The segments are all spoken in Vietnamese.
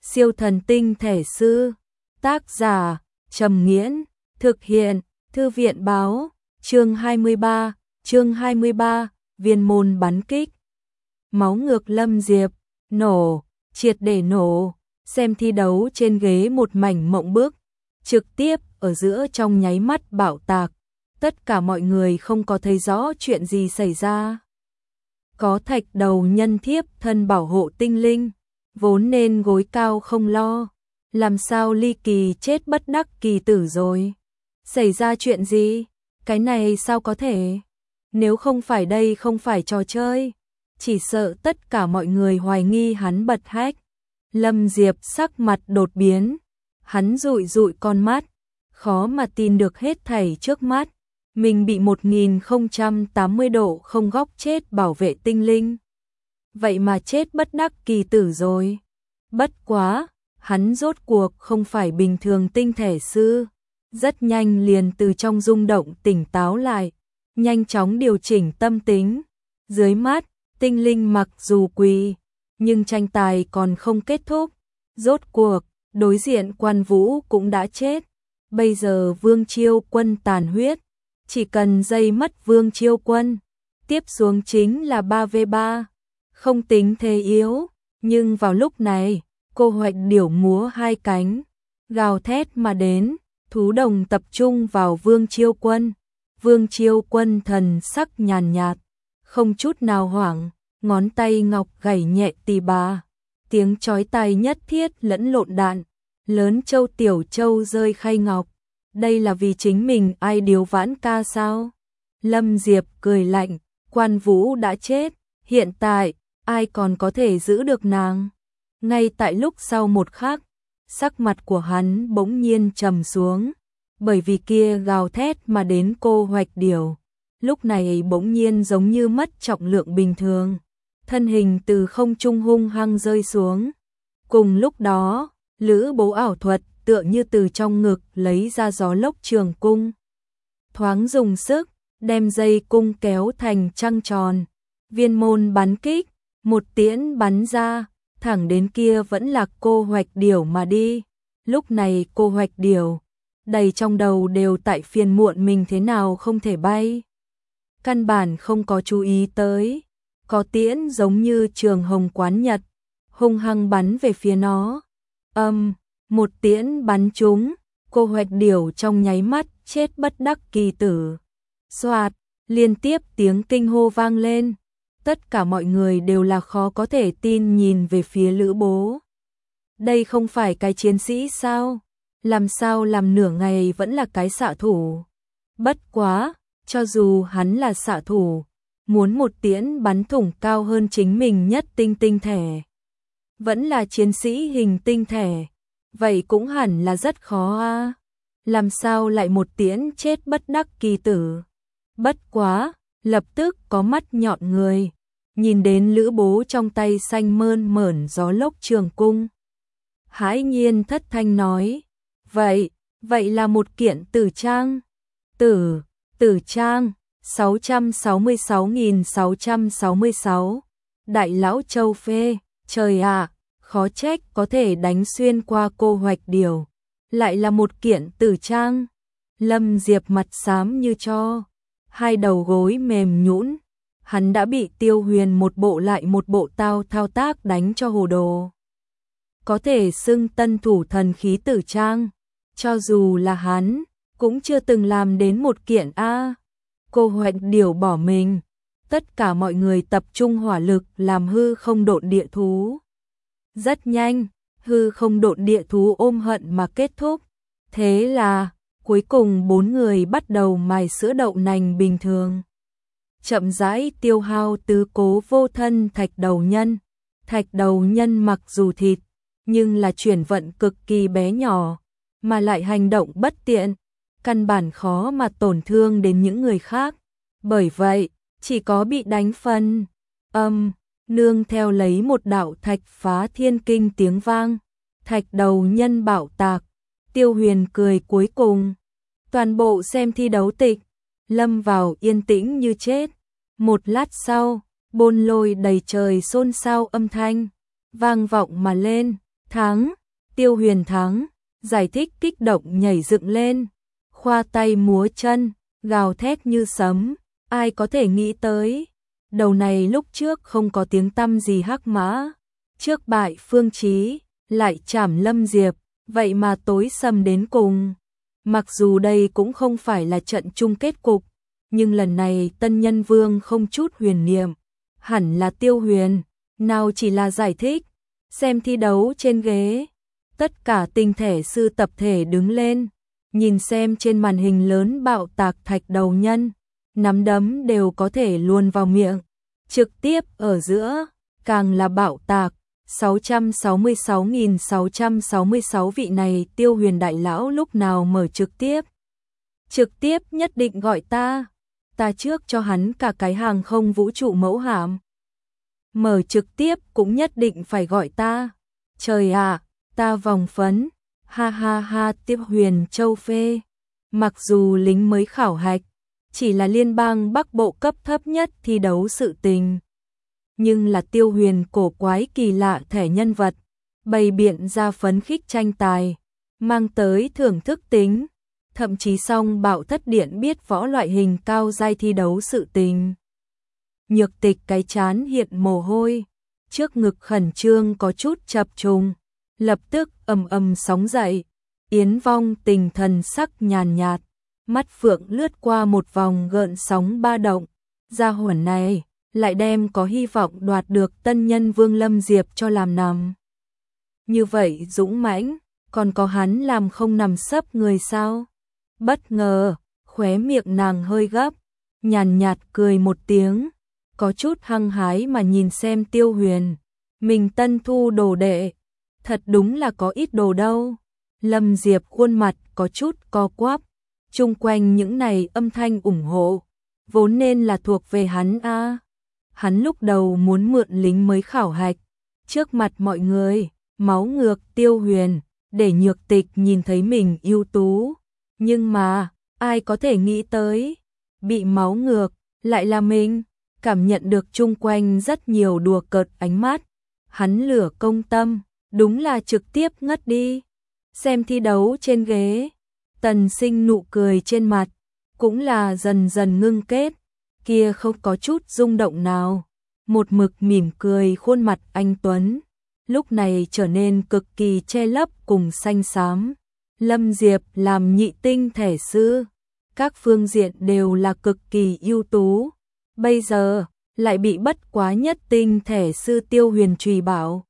Siêu thần tinh thể sư. Tác giả Trầm Nghiễn. Thực hiện Thư viện báo. Chương 23, viên môn bắn kích. Máu ngược Lâm Diệp, nổ, triệt để nổ, xem thi đấu trên ghế một mảnh mộng bức, trực tiếp ở giữa trong nháy mắt bạo tạc, tất cả mọi người không có thấy rõ chuyện gì xảy ra. Có thạch đầu nhân thiếp thân bảo hộ tinh linh, vốn nên gối cao không lo, làm sao Ly Kỳ chết bất đắc kỳ tử rồi? Xảy ra chuyện gì? Cái này sao có thể? Nếu không phải đây không phải trò chơi, chỉ sợ tất cả mọi người hoài nghi hắn bật hack. Lâm Diệp sắc mặt đột biến, hắn dụi dụi con mắt, khó mà tin được hết thảy trước mắt. Mình bị 1080 độ không góc chết bảo vệ tinh linh. Vậy mà chết bất đắc kỳ tử rồi. Bất quá, hắn rốt cuộc không phải bình thường tinh thể sư. Rất nhanh liền từ trong rung động tỉnh táo lại, nhanh chóng điều chỉnh tâm tính. Dưới mắt, tinh linh mặc dù quỳ, nhưng tranh tài còn không kết thúc. Rốt cuộc, đối diện Quan Vũ cũng đã chết. Bây giờ Vương Chiêu Quân tàn huyết, chỉ cần dây mất Vương Chiêu Quân, tiếp xuống chính là 3v3, không tính thế yếu. Nhưng vào lúc này, cô Hoạch Điểu múa hai cánh, gào thét mà đến, thú đồng tập trung vào Vương Chiêu Quân. Vương Chiêu Quân thần sắc nhàn nhạt, không chút nào hoảng, ngón tay ngọc gảy nhẹ tì bà, tiếng chói tai nhất thiết lẫn lộn đạn, lớn châu tiểu châu rơi khay ngọc. Đây là vì chính mình ai điếu vãn ca sao? Lâm Diệp cười lạnh, Quan Vũ đã chết, hiện tại, ai còn có thể giữ được nàng? Ngay tại lúc sau một khắc, sắc mặt của hắn bỗng nhiên trầm xuống, bởi vì kia gào thét mà đến cô Hoạch Điểu, lúc này bỗng nhiên giống như mất trọng lượng bình thường, thân hình từ không trung hung hăng rơi xuống. Cùng lúc đó, Lữ Bố ảo thuật tựa như từ trong ngực lấy ra gió lốc trường cung, thoáng dùng sức, đem dây cung kéo thành trăng tròn, viên môn bắn kích, một tiễn bắn ra, thẳng đến kia vẫn là cô Hoạch Điểu mà đi. Lúc này cô Hoạch Điểu, đầy trong đầu đều tại phiền muộn mình thế nào không thể bay. Căn bản không có chú ý tới, có tiễn giống như trường hồng quán nhật, hung hăng bắn về phía nó. Một tiễn bắn trúng, cô Hoạch Điểu trong nháy mắt chết bất đắc kỳ tử. Xoạt, liên tiếp tiếng kinh hô vang lên. Tất cả mọi người đều là khó có thể tin nhìn về phía Lữ Bố. Đây không phải cái chiến sĩ sao? Làm sao làm nửa ngày vẫn là cái xạ thủ? Bất quá, cho dù hắn là xạ thủ, muốn một tiễn bắn thủng cao hơn chính mình nhất tinh thể, vẫn là chiến sĩ hình tinh thể, vậy cũng hẳn là rất khó a. Làm sao lại một tiễn chết bất đắc kỳ tử? Bất quá, lập tức có mắt nhọn người, nhìn đến Lữ Bố trong tay xanh mơn mởn gió lốc trường cung. Hãi nhiên thất thanh nói, vậy là một kiện tử trang. Tử trang, 666.666. Đại lão Châu phê, trời ạ, khó trách có thể đánh xuyên qua cô Hoạch Điểu. Lại là một kiện tử trang. Lâm Diệp mặt xám như tro, hai đầu gối mềm nhũn. Hắn đã bị Tiêu Huyền một bộ lại một bộ thao tác đánh cho hồ đồ. Có thể xưng tân thủ thần khí tử trang, cho dù là hắn, cũng chưa từng làm đến một kiện a. Cô Hoạch Điểu bỏ mình, tất cả mọi người tập trung hỏa lực làm hư không độn địa thú. Rất nhanh, hư không độn địa thú ôm hận mà kết thúc. Thế là, cuối cùng 4 người bắt đầu mài sữa đậu nành bình thường. Chậm rãi tiêu hao tứ cố vô thân thạch đầu nhân. Thạch đầu nhân mặc dù thịt, nhưng là chuyển vận cực kỳ bé nhỏ, mà lại hành động bất tiện, căn bản khó mà tổn thương đến những người khác. Bởi vậy, chỉ có bị đánh phân. Nương theo lấy một đạo thạch phá thiên kinh tiếng vang, thạch đầu nhân bạo tạc. Tiêu Huyền cười cuối cùng. Toàn bộ xem thi đấu tịch, lâm vào yên tĩnh như chết. Một lát sau, bôn lôi đầy trời xôn xao âm thanh vang vọng mà lên, Thắng, Tiêu Huyền thắng, giải thích kích động nhảy dựng lên, khoa tay múa chân, gào thét như sấm, ai có thể nghĩ tới. Đầu này lúc trước không có tiếng tăm gì hắc mã, trước bại Phương Chí, lại trảm Lâm Diệp, vậy mà tối sầm đến cùng. Mặc dù đây cũng không phải là trận chung kết cục, nhưng lần này Tân Nhân Vương không chút huyền niệm, hẳn là Tiêu Huyền, nào chỉ là giải thích, xem thi đấu trên ghế. Tất cả tinh thể sư tập thể đứng lên, nhìn xem trên màn hình lớn bạo tạc thạch đầu nhân, nắm đấm đều có thể luồn vào miệng, trực tiếp ở giữa, càng là bạo tạc. 666.666 vị này Tiêu Huyền đại lão lúc nào mở trực tiếp. Trực tiếp nhất định gọi ta trước cho hắn cả cái hàng không vũ trụ mẫu hạm. Mở trực tiếp cũng nhất định phải gọi ta. Trời ạ, ta vòng phấn, ha ha ha. Tiêu Huyền châu phê. Mặc dù lính mới khảo hạch, chỉ là liên bang Bắc Bộ cấp thấp nhất thi đấu sự tình. Nhưng là Tiêu Huyền cổ quái kỳ lạ thẻ nhân vật, bày biện ra phấn khích tranh tài, mang tới thưởng thức tính, thậm chí song Bạo Thất Điện biết võ loại hình cao giai thi đấu sự tình. Nhược Tịch cái chán hiện mồ hôi, trước ngực khẩn trương có chút chập trùng, lập tức ầm ầm sóng dậy. Yến Vong Tình thần sắc nhàn nhạt, mắt phượng lướt qua một vòng gợn sóng ba động, gia hỏa này lại đem có hy vọng đoạt được Tân Nhân Vương Lâm Diệp cho làm nằm. Như vậy dũng mãnh, còn có hắn làm không nằm sấp người sao? Bất ngờ, khóe miệng nàng hơi gấp, nhàn nhạt cười một tiếng, có chút hăng hái mà nhìn xem Tiêu Huyền. Mình tân thu đồ đệ, thật đúng là có ít đồ đâu. Lâm Diệp khuôn mặt có chút co quắp, chung quanh những này âm thanh ủng hộ, vốn nên là thuộc về hắn a. Hắn lúc đầu muốn mượn lính mới khảo hạch, trước mặt mọi người, máu ngược Tiêu Huyền, để Nhược Tịch nhìn thấy mình ưu tú. Nhưng mà, ai có thể nghĩ tới, bị máu ngược, lại là mình, cảm nhận được chung quanh rất nhiều đùa cợt ánh mắt. Hắn lửa công tâm, đúng là trực tiếp ngất đi. Xem thi đấu trên ghế, Tần Sinh nụ cười trên mặt, cũng là dần dần ngưng kết, kia không có chút rung động nào. Một mực mỉm cười khuôn mặt anh Tuấn, lúc này trở nên cực kỳ che lấp cùng xanh xám. Lâm Diệp làm nhị tinh thể sư, các phương diện đều là cực kỳ ưu tú. Bây giờ, lại bị bất quá nhất tinh thể sư Tiêu Huyền trùy bảo.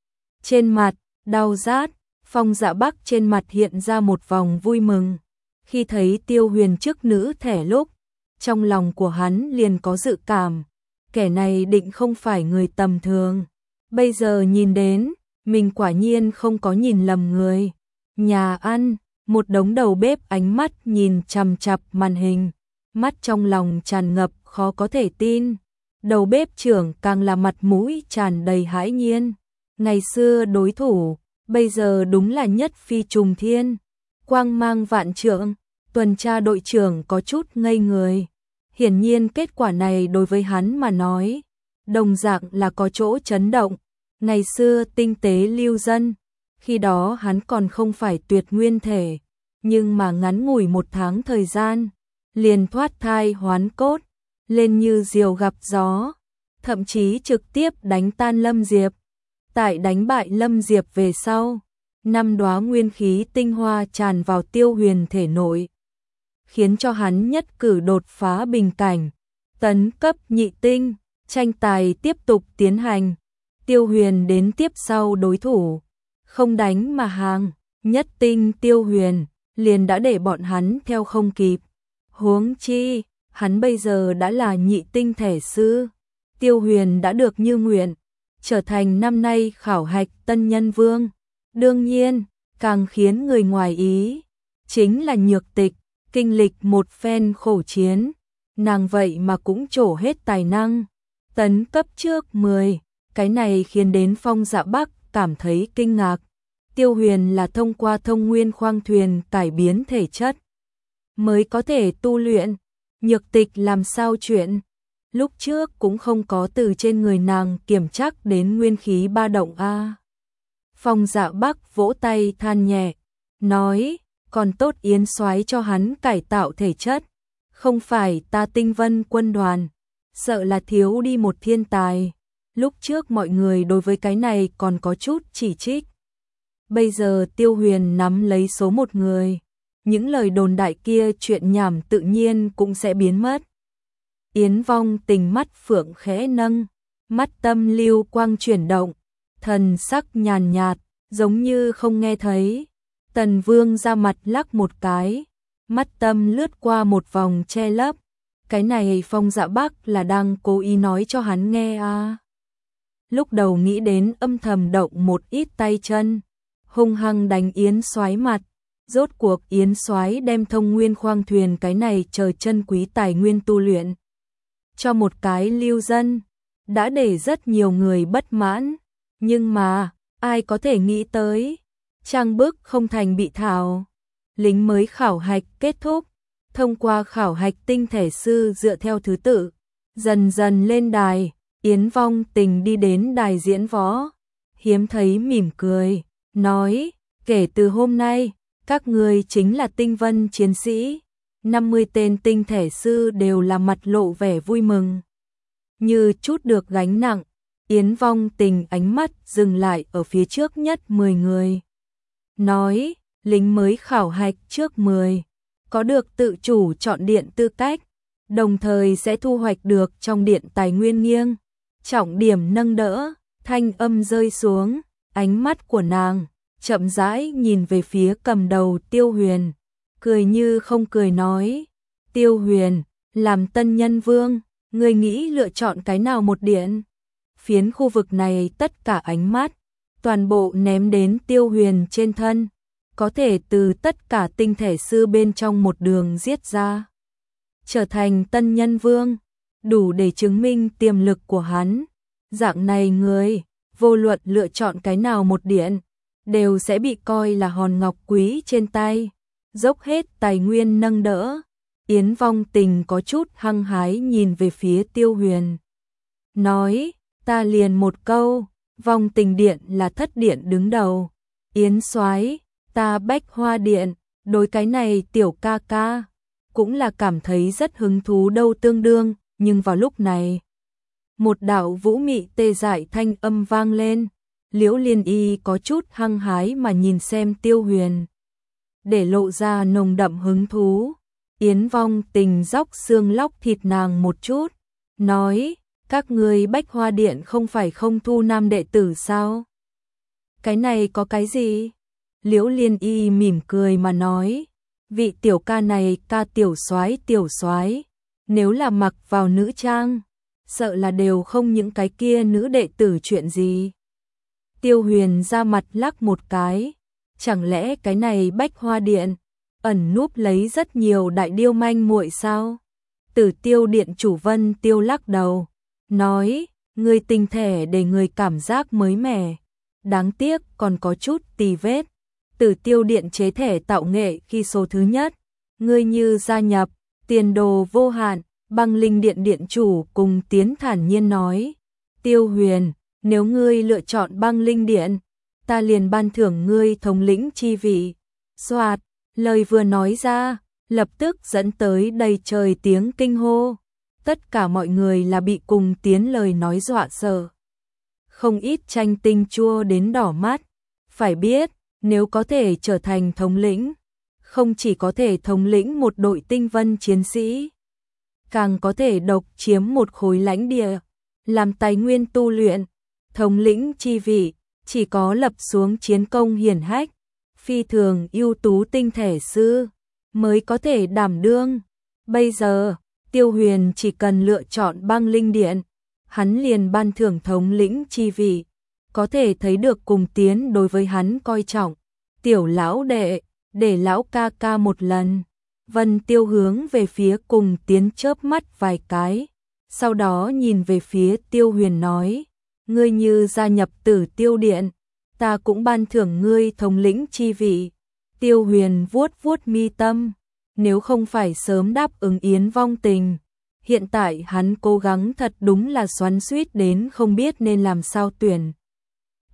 Trên mặt, đau rát, Phong Dạ Bắc trên mặt hiện ra một vòng vui mừng. Khi thấy Tiêu Huyền chức nữ thể lúc, trong lòng của hắn liền có dự cảm, kẻ này định không phải người tầm thường. Bây giờ nhìn đến, mình quả nhiên không có nhìn lầm người. Nhà ăn, một đống đầu bếp ánh mắt nhìn chằm chằm màn hình, mắt trong lòng tràn ngập khó có thể tin. Đầu bếp trưởng càng là mặt mũi tràn đầy hãi nhiên. Ngày xưa đối thủ, bây giờ đúng là nhất phi trùng thiên, quang mang vạn trượng. Tuần tra đội trưởng có chút ngây người. Hiển nhiên kết quả này đối với hắn mà nói, đồng dạng là có chỗ chấn động. Ngày xưa tinh tế lưu dân, khi đó hắn còn không phải tuyệt nguyên thể, nhưng mà ngắn ngủi một tháng thời gian, liền thoát thai hoán cốt, lên như diều gặp gió, thậm chí trực tiếp đánh tan Lâm Diệp. Tại đánh bại Lâm Diệp về sau, 5 đóa nguyên khí tinh hoa tràn vào Tiêu Huyền thể nội, khiến cho hắn nhất cử đột phá bình cảnh, tấn cấp nhị tinh. Tranh tài tiếp tục tiến hành, Tiêu Huyền đến tiếp sau đối thủ, không đánh mà hàng, nhất tinh Tiêu Huyền liền đã để bọn hắn theo không kịp. Huống chi, hắn bây giờ đã là nhị tinh thể sư. Tiêu Huyền đã được như nguyện, trở thành năm nay khảo hạch Tân Nhân Vương. Đương nhiên, càng khiến người ngoài ý, chính là Nhược Tịch, kinh lịch một phen khổ chiến, nàng vậy mà cũng trổ hết tài năng, tấn cấp trước 10, cái này khiến đến Phong Dạ Bắc cảm thấy kinh ngạc. Tiêu Huyền là thông qua thông nguyên khoang thuyền cải biến thể chất mới có thể tu luyện. Nhược Tịch làm sao chuyện, lúc trước cũng không có từ trên người nàng kiểm chắc đến nguyên khí ba động a. Phong Dạ Bắc vỗ tay than nhẹ, nói, còn tốt Yến soái cho hắn cải tạo thể chất, không phải ta Tinh Vân quân đoàn, sợ là thiếu đi một thiên tài. Lúc trước mọi người đối với cái này còn có chút chỉ trích. Bây giờ Tiêu Huyền nắm lấy số một người, những lời đồn đại kia chuyện nhảm tự nhiên cũng sẽ biến mất. Yến Vong Tình mắt phượng khẽ nâng, mắt tâm lưu quang chuyển động, thần sắc nhàn nhạt, giống như không nghe thấy. Tần Vương ra mặt lắc một cái, mắt tâm lướt qua một vòng che lấp. Cái này Phong Dạ Bắc là đang cố ý nói cho hắn nghe à. Lúc đầu nghĩ đến âm thầm động một ít tay chân, hung hăng đánh Yến soái mặt. Rốt cuộc Yến soái đem Thông Nguyên khoang thuyền cái này chờ chân quý tài nguyên tu luyện cho một cái lưu dân, đã để rất nhiều người bất mãn. Nhưng mà, ai có thể nghĩ tới, trang bức không thành bị thảo. Lính mới khảo hạch kết thúc, thông qua khảo hạch tinh thể sư dựa theo thứ tự, dần dần lên đài. Yến Vong Tình đi đến đài diễn võ, hiếm thấy mỉm cười, nói, kể từ hôm nay, các ngươi chính là Tinh Vân chiến sĩ. 50 tên tinh thể sư đều là mặt lộ vẻ vui mừng. Như chút được gánh nặng, Yến Vong Tình ánh mắt dừng lại ở phía trước nhất 10 người. Nói, lính mới khảo hạch trước 10, có được tự chủ chọn điện tư cách, đồng thời sẽ thu hoạch được trong điện tài nguyên nghiêng. Trọng điểm nâng đỡ, thanh âm rơi xuống, ánh mắt của nàng chậm rãi nhìn về phía cầm đầu Tiêu Huyền, cười như không cười nói, Tiêu Huyền, làm tân nhân vương, ngươi nghĩ lựa chọn cái nào một điện? Phiến khu vực này tất cả ánh mắt, toàn bộ ném đến Tiêu Huyền trên thân, có thể từ tất cả tinh thể sư bên trong một đường giết ra. Trở thành tân nhân vương, đủ để chứng minh tiềm lực của hắn. Dạng này người, vô luận lựa chọn cái nào một điện, đều sẽ bị coi là hòn ngọc quý trên tay, dốc hết tài nguyên nâng đỡ. Yến Vong Tình có chút hăng hái nhìn về phía Tiêu Huyền, nói, ta liền một câu, Vong Tình điện là thất điện đứng đầu. Yến soái, ta Bách Hoa điện, đối cái này tiểu ca ca cũng là cảm thấy rất hứng thú đâu tương đương. Nhưng vào lúc này, một đạo vũ mị tê dại thanh âm vang lên. Liễu Liên Y có chút hăng hái mà nhìn xem Tiêu Huyền, để lộ ra nồng đậm hứng thú. Yến Vong Tình dóc xương lóc thịt nàng một chút, nói, các ngươi Bách Hoa điện không phải không thu nam đệ tử sao? Cái này có cái gì? Liễu Liên Y mỉm cười mà nói, vị tiểu ca này ca tiểu soái, nếu là mặc vào nữ trang, sợ là đều không những cái kia nữ đệ tử chuyện gì. Tiêu Huyền ra mặt lắc một cái, chẳng lẽ cái này Bách Hoa điện ẩn núp lấy rất nhiều đại điêu manh muội sao? Tử Tiêu điện chủ Vân Tiêu lắc đầu, nói, người tinh thể để người cảm giác mới mẻ, đáng tiếc còn có chút tì vết. Tử Tiêu điện chế thể tạo nghệ khi số thứ nhất, ngươi như gia nhập, tiền đồ vô hạn. Băng Linh điện điện chủ cùng Tiến thản nhiên nói, Tiêu Huyền, nếu ngươi lựa chọn Băng Linh điện, ta liền ban thưởng ngươi thống lĩnh chi vị. Soạt, lời vừa nói ra, lập tức dẫn tới đầy trời tiếng kinh hô. Tất cả mọi người là bị cùng Tiến lời nói dọa sợ. Không ít tranh tinh chua đến đỏ mắt. Phải biết, nếu có thể trở thành thống lĩnh, không chỉ có thể thống lĩnh một đội tinh vân chiến sĩ, càng có thể độc chiếm một khối lãnh địa, làm tài nguyên tu luyện. Thống lĩnh chi vị, chỉ có lập xuống chiến công hiển hách, phi thường ưu tú tinh thể sư, mới có thể đảm đương. Bây giờ, Tiêu Huyền chỉ cần lựa chọn Băng Linh điện, hắn liền ban thưởng thống lĩnh chi vị, có thể thấy được cùng Tiến đối với hắn coi trọng. Tiểu lão đệ, để lão ca ca một lần. Vân Tiêu hướng về phía cùng Tiến chớp mắt vài cái, sau đó nhìn về phía Tiêu Huyền nói, ngươi như gia nhập Tử Tiêu điện, ta cũng ban thưởng ngươi thống lĩnh chi vị. Tiêu Huyền vuốt vuốt mi tâm, nếu không phải sớm đáp ứng Yến Vong Tình, hiện tại hắn cố gắng thật đúng là xoắn xuýt đến không biết nên làm sao tuyển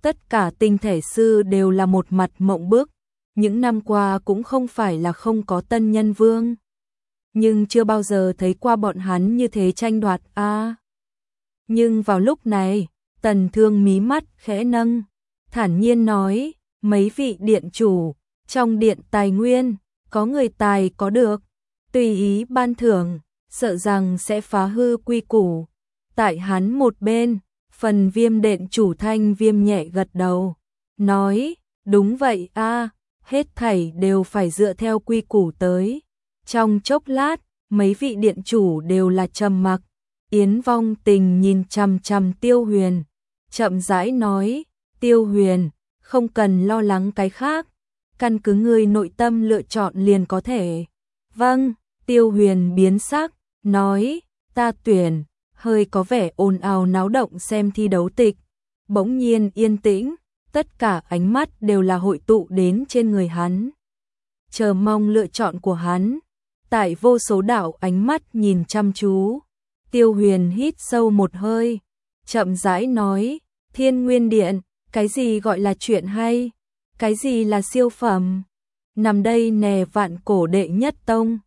Tất cả tinh thể sư đều là một mặt mộng bức, những năm qua cũng không phải là không có tân nhân vương. Nhưng chưa bao giờ thấy qua bọn hắn như thế tranh đoạt a. Nhưng vào lúc này, Tần Thương mí mắt khẽ nâng, thản nhiên nói, mấy vị điện chủ, trong điện tài nguyên, có người tài có được, tùy ý ban thưởng, sợ rằng sẽ phá hư quy củ. Tại hắn một bên, phần Viêm điện chủ Thanh Viêm nhẹ gật đầu, nói, đúng vậy a, hết thảy đều phải dựa theo quy củ tới. Trong chốc lát, mấy vị điện chủ đều là trầm mặc. Yến Vong Tình nhìn chằm chằm Tiêu Huyền, chậm rãi nói, Tiêu Huyền, không cần lo lắng cái khác, căn cứ ngươi nội tâm lựa chọn liền có thể. Vâng, Tiêu Huyền biến sắc, nói, ta tuyển, hơi có vẻ ồn ào náo động xem thi đấu tịch. Bỗng nhiên yên tĩnh, tất cả ánh mắt đều là hội tụ đến trên người hắn. Chờ mong lựa chọn của hắn, tại vô số đạo ánh mắt nhìn chăm chú. Tiêu Huyền hít sâu một hơi, chậm rãi nói, Thiên Nguyên Điện, cái gì gọi là chuyện hay, cái gì là siêu phẩm. Nằm đây nè vạn cổ đệ nhất tông,